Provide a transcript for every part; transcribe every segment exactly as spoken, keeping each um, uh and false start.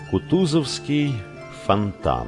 Кутузовский фонтан.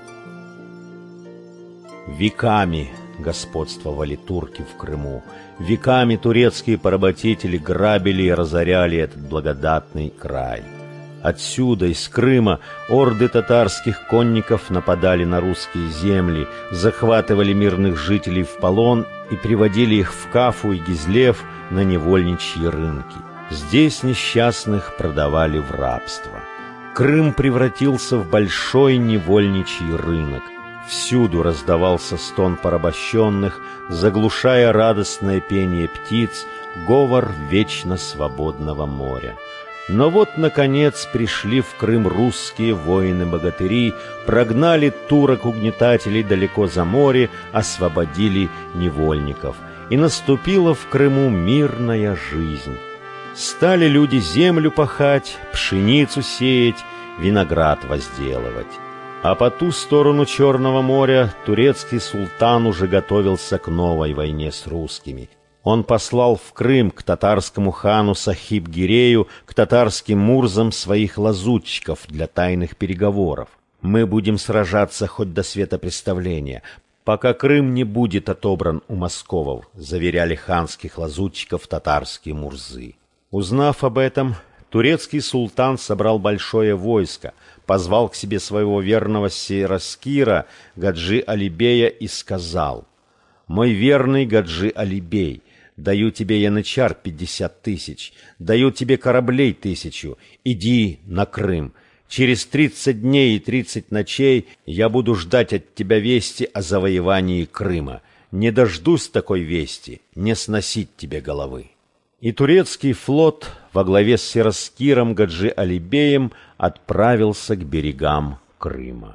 Веками господствовали турки в Крыму, веками турецкие поработители грабили и разоряли этот благодатный край. Отсюда, из Крыма, орды татарских конников нападали на русские земли, захватывали мирных жителей в полон и приводили их в Кафу и Гизлев на невольничьи рынки. Здесь несчастных продавали в рабство. Крым превратился в большой невольничий рынок. Всюду раздавался стон порабощенных, заглушая радостное пение птиц, говор вечно свободного моря. Но вот, наконец, пришли в Крым русские воины-богатыри, прогнали турок-угнетателей далеко за море, освободили невольников. И наступила в Крыму мирная жизнь. Стали люди землю пахать, пшеницу сеять, виноград возделывать. А по ту сторону Черного моря турецкий султан уже готовился к новой войне с русскими. Он послал в Крым к татарскому хану Сахиб-Гирею, к татарским мурзам своих лазутчиков для тайных переговоров. «Мы будем сражаться хоть до светопреставления, пока Крым не будет отобран у московов», заверяли ханских лазутчиков татарские мурзы. Узнав об этом, турецкий султан собрал большое войско, позвал к себе своего верного Сираскира Гаджи Алибея и сказал: «Мой верный Гаджи Алибей, даю тебе янычар пятьдесят тысяч, даю тебе кораблей тысячу, иди на Крым. Через тридцать дней и тридцать ночей я буду ждать от тебя вести о завоевании Крыма. Не дождусь такой вести, не сносить тебе головы». И турецкий флот во главе с Сираскиром Гаджи Алибеем отправился к берегам Крыма.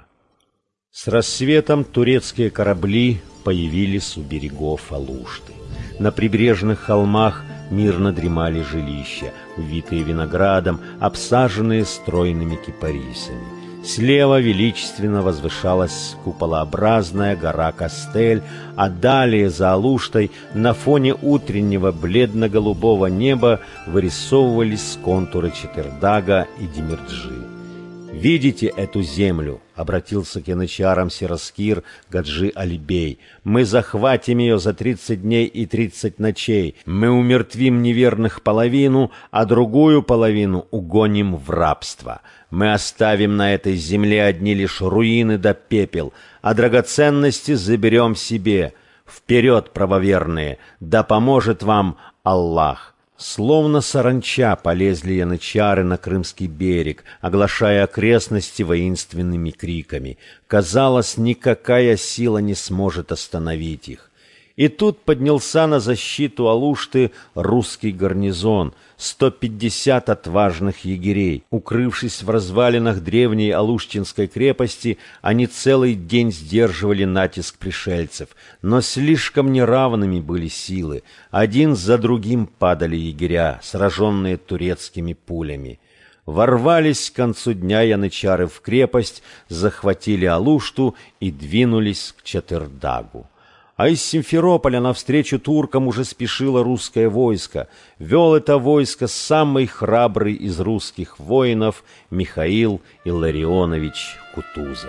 С рассветом турецкие корабли появились у берегов Алушты. На прибрежных холмах мирно дремали жилища, увитые виноградом, обсаженные стройными кипарисами. Слева величественно возвышалась куполообразная гора Кастель, а далее за Алуштой на фоне утреннего бледно-голубого неба вырисовывались контуры Чатердага и Демирджи. «Видите эту землю?» — обратился к янычарам Сираскир Гаджи Алибей. «Мы захватим ее за тридцать дней и тридцать ночей. Мы умертвим неверных половину, а другую половину угоним в рабство. Мы оставим на этой земле одни лишь руины да пепел, а драгоценности заберем себе. Вперед, правоверные, да поможет вам Аллах!» Словно саранча полезли янычары на крымский берег, оглашая окрестности воинственными криками. Казалось, никакая сила не сможет остановить их. И тут поднялся на защиту Алушты русский гарнизон, сто пятьдесят отважных егерей. Укрывшись в развалинах древней Алуштинской крепости, они целый день сдерживали натиск пришельцев, но слишком неравными были силы. Один за другим падали егеря, сраженные турецкими пулями. Ворвались к концу дня янычары в крепость, захватили Алушту и двинулись к Чатырдагу. А из Симферополя навстречу туркам уже спешило русское войско. Вел это войско самый храбрый из русских воинов Михаил Илларионович Кутузов.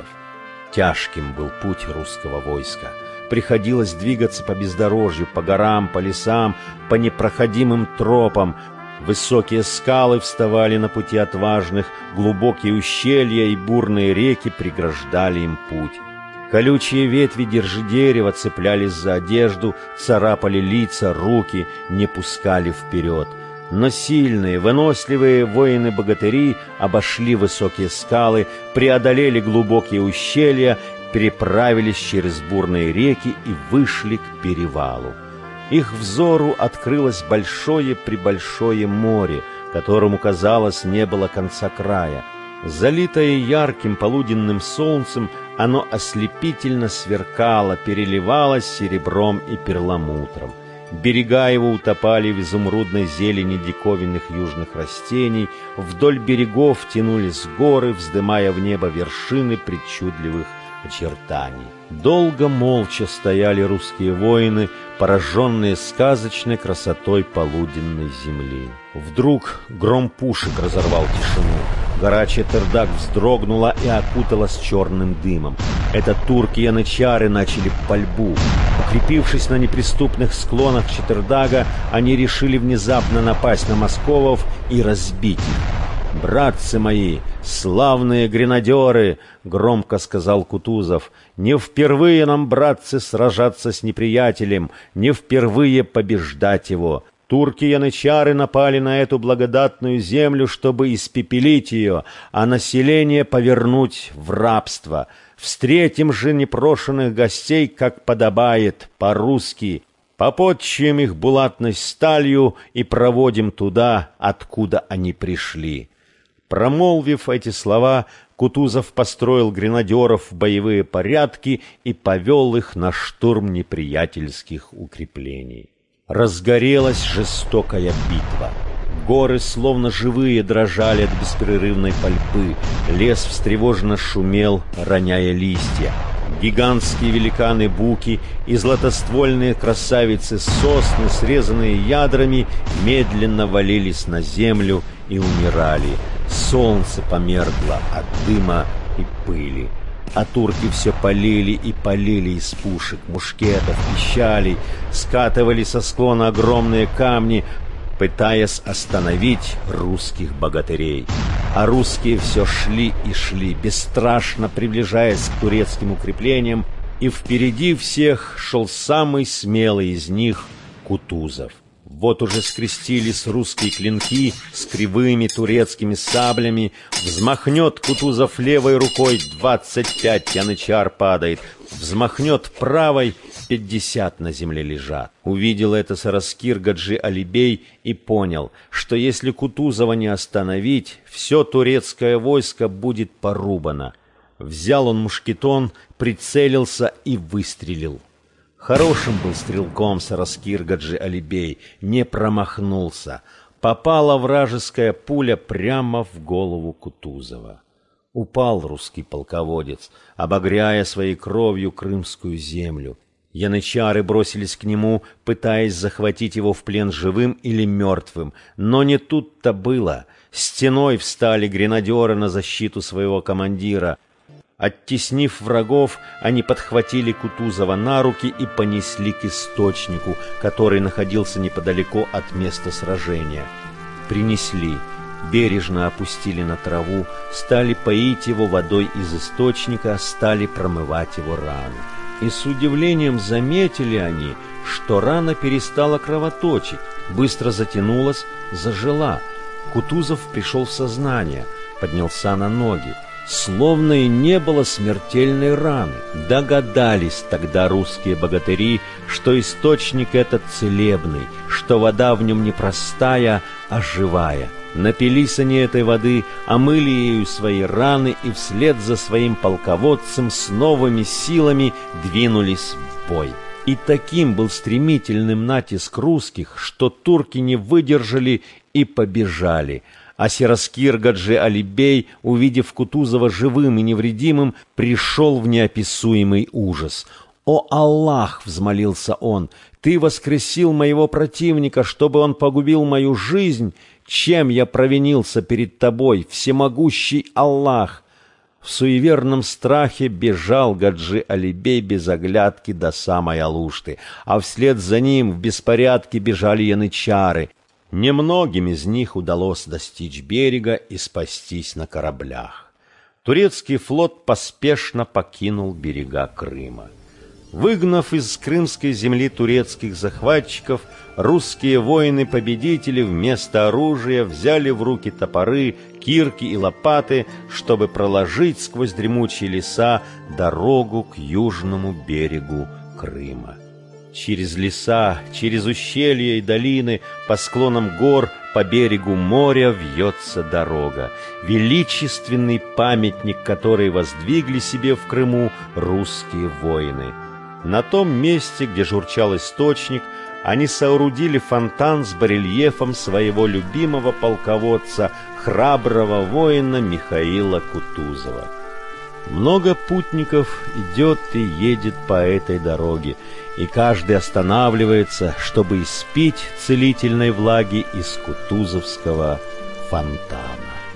Тяжким был путь русского войска. Приходилось двигаться по бездорожью, по горам, по лесам, по непроходимым тропам. Высокие скалы вставали на пути отважных, глубокие ущелья и бурные реки преграждали им путь. Колючие ветви держи-дерева цеплялись за одежду, царапали лица, руки, не пускали вперед. Но сильные, выносливые воины-богатыри обошли высокие скалы, преодолели глубокие ущелья, переправились через бурные реки и вышли к перевалу. Их взору открылось большое-пребольшое море, которому, казалось, не было конца края. Залитое ярким полуденным солнцем, оно ослепительно сверкало, переливалось серебром и перламутром. Берега его утопали в изумрудной зелени диковинных южных растений, вдоль берегов тянулись горы, вздымая в небо вершины причудливых очертаний. Долго молча стояли русские воины, пораженные сказочной красотой полуденной земли. Вдруг гром пушек разорвал тишину. Гора Четырдак вздрогнула и окуталась черным дымом. Это турки-янычары начали пальбу. Укрепившись на неприступных склонах Четырдага, они решили внезапно напасть на московов и разбить их. «Братцы мои, славные гренадеры!» — громко сказал Кутузов. «Не впервые нам, братцы, сражаться с неприятелем, не впервые побеждать его. Турки-янычары напали на эту благодатную землю, чтобы испепелить ее, а население повернуть в рабство. Встретим же непрошенных гостей, как подобает, по-русски, попотчуем их булатной сталью и проводим туда, откуда они пришли». Промолвив эти слова, Кутузов построил гренадеров в боевые порядки и повел их на штурм неприятельских укреплений. Разгорелась жестокая битва. Горы, словно живые, дрожали от беспрерывной пальбы. Лес встревоженно шумел, роняя листья. Гигантские великаны-буки и златоствольные красавицы-сосны, срезанные ядрами, медленно валились на землю и умирали. Солнце померкло от дыма и пыли. А турки все полили и полили из пушек, мушкетов, пищалей, скатывали со склона огромные камни, пытаясь остановить русских богатырей. А русские все шли и шли, бесстрашно приближаясь к турецким укреплениям, и впереди всех шел самый смелый из них — Кутузов. Вот уже скрестились русские клинки с кривыми турецкими саблями. Взмахнет Кутузов левой рукой, двадцать пять янычар падает. Взмахнет правой, пятьдесят на земле лежат. Увидел это Сараскир Гаджи Алибей и понял, что если Кутузова не остановить, все турецкое войско будет порубано. Взял он мушкетон, прицелился и выстрелил. Хорошим был стрелком Сараскир Гаджи Алибей, не промахнулся. Попала вражеская пуля прямо в голову Кутузова. Упал русский полководец, обогряя своей кровью крымскую землю. Янычары бросились к нему, пытаясь захватить его в плен живым или мертвым. Но не тут-то было. Стеной встали гренадеры на защиту своего командира. Оттеснив врагов, они подхватили Кутузова на руки и понесли к источнику, который находился неподалеку от места сражения. Принесли, бережно опустили на траву, стали поить его водой из источника, стали промывать его рану. И с удивлением заметили они, что рана перестала кровоточить, быстро затянулась, зажила. Кутузов пришел в сознание, поднялся на ноги. Словно и не было смертельной раны. Догадались тогда русские богатыри, что источник этот целебный, что вода в нем не простая, а живая. Напились они этой воды, омыли ею свои раны и вслед за своим полководцем с новыми силами двинулись в бой. И таким был стремительным натиск русских, что турки не выдержали и побежали. А Сараскир Гаджи Алибей, увидев Кутузова живым и невредимым, пришел в неописуемый ужас. «О Аллах!» — взмолился он. «Ты воскресил моего противника, чтобы он погубил мою жизнь? Чем я провинился перед тобой, всемогущий Аллах?» В суеверном страхе бежал Гаджи Алибей без оглядки до самой Алушты, а вслед за ним в беспорядке бежали янычары. Немногим из них удалось достичь берега и спастись на кораблях. Турецкий флот поспешно покинул берега Крыма. Выгнав из крымской земли турецких захватчиков, русские воины-победители вместо оружия взяли в руки топоры, кирки и лопаты, чтобы проложить сквозь дремучие леса дорогу к южному берегу Крыма. Через леса, через ущелья и долины, по склонам гор, по берегу моря вьется дорога, величественный памятник, который воздвигли себе в Крыму русские воины. На том месте, где журчал источник, они соорудили фонтан с барельефом своего любимого полководца, храброго воина Михаила Кутузова. Много путников идет и едет по этой дороге, и каждый останавливается, чтобы испить целительной влаги из кутузовского фонтана.